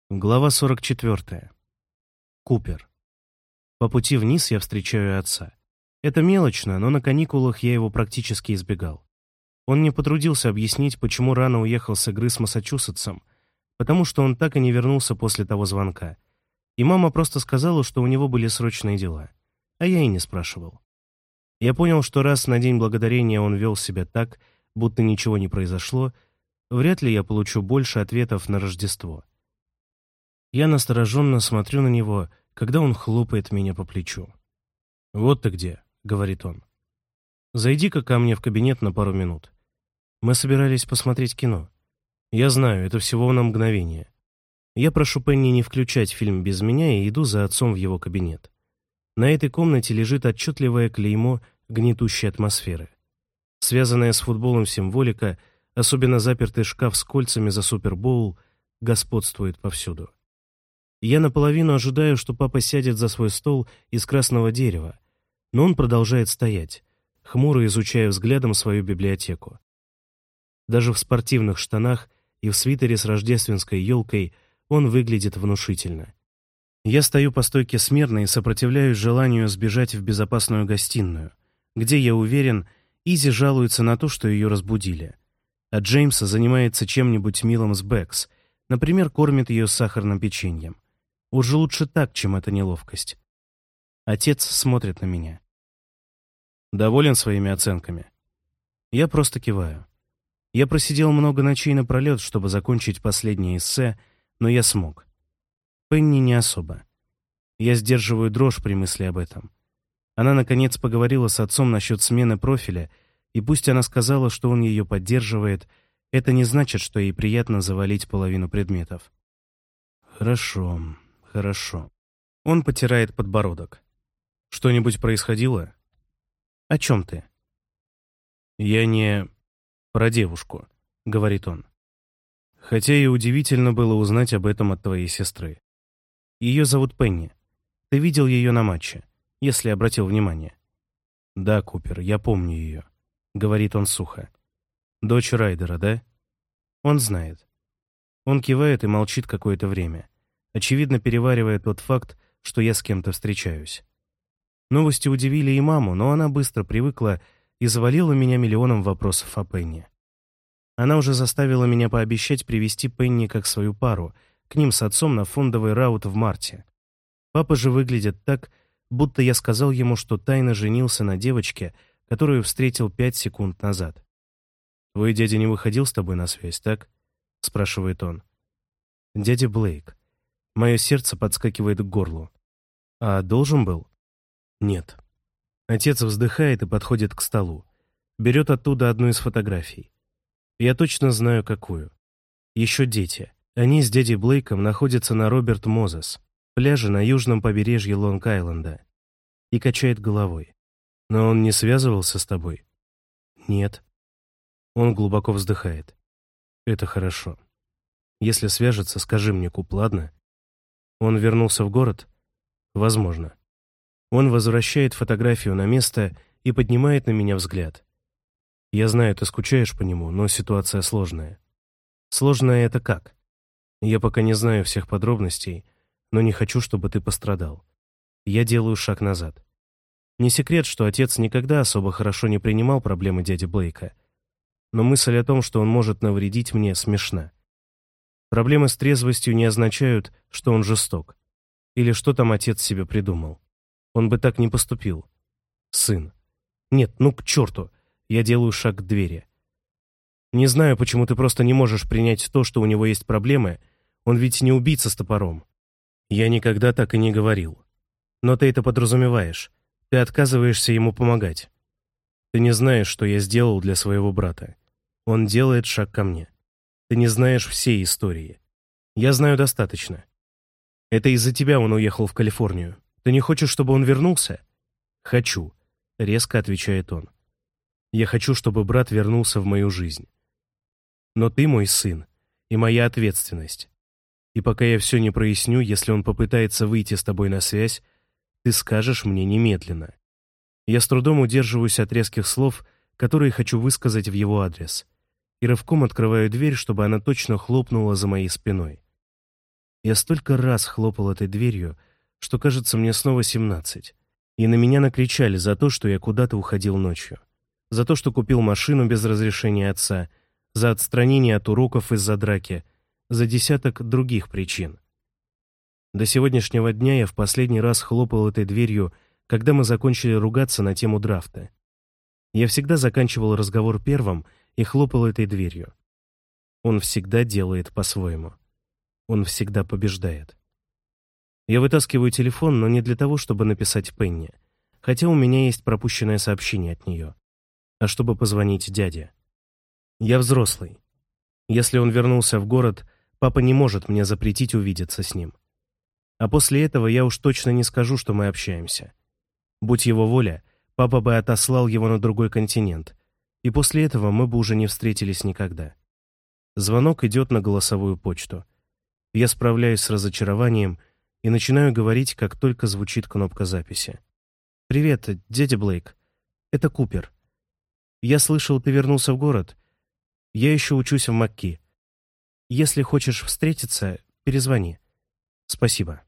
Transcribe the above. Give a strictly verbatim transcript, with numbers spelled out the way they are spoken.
Глава сорок четвёртая. Купер. По пути вниз я встречаю отца. Это мелочно, но на каникулах я его практически избегал. Он не потрудился объяснить, почему рано уехал с игры с Массачусетсом, потому что он так и не вернулся после того звонка. И мама просто сказала, что у него были срочные дела. А я и не спрашивал. Я понял, что раз на День Благодарения он вел себя так, будто ничего не произошло, вряд ли я получу больше ответов на Рождество. Я настороженно смотрю на него, когда он хлопает меня по плечу. «Вот ты где», — говорит он. «Зайди-ка ко мне в кабинет на пару минут. Мы собирались посмотреть кино. Я знаю, это всего на мгновение. Я прошу Пенни не включать фильм без меня и иду за отцом в его кабинет. На этой комнате лежит отчетливое клеймо гнетущей атмосферы. Связанная с футболом символика, особенно запертый шкаф с кольцами за Супербоул, господствует повсюду. Я наполовину ожидаю, что папа сядет за свой стол из красного дерева, но он продолжает стоять, хмуро изучая взглядом свою библиотеку. Даже в спортивных штанах и в свитере с рождественской елкой он выглядит внушительно. Я стою по стойке смирно и сопротивляюсь желанию сбежать в безопасную гостиную, где, я уверен, Изи жалуется на то, что ее разбудили, а Джеймса занимается чем-нибудь милым с Бэкс, например, кормит ее сахарным печеньем. Уже лучше так, чем эта неловкость. Отец смотрит на меня. Доволен своими оценками? Я просто киваю. Я просидел много ночей напролет, чтобы закончить последнее эссе, но я смог. Пенни не особо. Я сдерживаю дрожь при мысли об этом. Она, наконец, поговорила с отцом насчет смены профиля, и пусть она сказала, что он ее поддерживает, это не значит, что ей приятно завалить половину предметов. Хорошо, хорошо. Он потирает подбородок. Что-нибудь происходило? О чем ты? Я не... про девушку, говорит он. Хотя и удивительно было узнать об этом от твоей сестры. Ее зовут Пенни. Ты видел ее на матче, если обратил внимание. Да, Купер, я помню ее, говорит он сухо. Дочь Райдера, да? Он знает. Он кивает и молчит какое-то время, очевидно переваривая тот факт, что я с кем-то встречаюсь. Новости удивили и маму, но она быстро привыкла и завалила меня миллионом вопросов о Пенни. Она уже заставила меня пообещать привести Пенни как свою пару, к ним с отцом на фондовый раут в марте. Папа же выглядит так, будто я сказал ему, что тайно женился на девочке, которую встретил пять секунд назад. «Твой дядя не выходил с тобой на связь, так?» — спрашивает он. «Дядя Блейк». Мое сердце подскакивает к горлу. «А должен был?» «Нет». Отец вздыхает и подходит к столу. Берет оттуда одну из фотографий. Я точно знаю, какую. Еще дети. Они с дядей Блейком находятся на Роберт Мозес, пляже на южном побережье Лонг-Айленда. И качает головой. «Но он не связывался с тобой?» «Нет». Он глубоко вздыхает. «Это хорошо. Если свяжется, скажи мне, Куп, ладно?» Он вернулся в город? Возможно. Он возвращает фотографию на место и поднимает на меня взгляд. Я знаю, ты скучаешь по нему, но ситуация сложная. Сложная это как? Я пока не знаю всех подробностей, но не хочу, чтобы ты пострадал. Я делаю шаг назад. Не секрет, что отец никогда особо хорошо не принимал проблемы дяди Блейка. Но мысль о том, что он может навредить мне, смешна. Проблемы с трезвостью не означают, что он жесток. Или что там отец себе придумал. Он бы так не поступил. Сын. Нет, ну к черту. Я делаю шаг к двери. Не знаю, почему ты просто не можешь принять то, что у него есть проблемы. Он ведь не убийца с топором. Я никогда так и не говорил. Но ты это подразумеваешь. Ты отказываешься ему помогать. Ты не знаешь, что я сделал для своего брата. Он делает шаг ко мне. Ты не знаешь всей истории. Я знаю достаточно. Это из-за тебя он уехал в Калифорнию. Ты не хочешь, чтобы он вернулся? Хочу, резко отвечает он. Я хочу, чтобы брат вернулся в мою жизнь. Но ты мой сын, и моя ответственность. И пока я все не проясню, если он попытается выйти с тобой на связь, ты скажешь мне немедленно. Я с трудом удерживаюсь от резких слов, которые хочу высказать в его адрес, и рывком открываю дверь, чтобы она точно хлопнула за моей спиной. Я столько раз хлопал этой дверью, что, кажется, мне снова семнадцать. И на меня накричали за то, что я куда-то уходил ночью. За то, что купил машину без разрешения отца, за отстранение от уроков из-за драки, за десяток других причин. До сегодняшнего дня я в последний раз хлопал этой дверью, когда мы закончили ругаться на тему драфта. Я всегда заканчивал разговор первым и хлопал этой дверью. Он всегда делает по-своему. Он всегда побеждает. Я вытаскиваю телефон, но не для того, чтобы написать Пенни, хотя у меня есть пропущенное сообщение от нее, а чтобы позвонить дяде. Я взрослый. Если он вернулся в город, папа не может мне запретить увидеться с ним. А после этого я уж точно не скажу, что мы общаемся. Будь его воля, папа бы отослал его на другой континент, и после этого мы бы уже не встретились никогда. Звонок идет на голосовую почту. Я справляюсь с разочарованием и начинаю говорить, как только звучит кнопка записи. «Привет, дядя Блейк. Это Купер. Я слышал, ты вернулся в город. Я еще учусь в МакКи. Если хочешь встретиться, перезвони. Спасибо».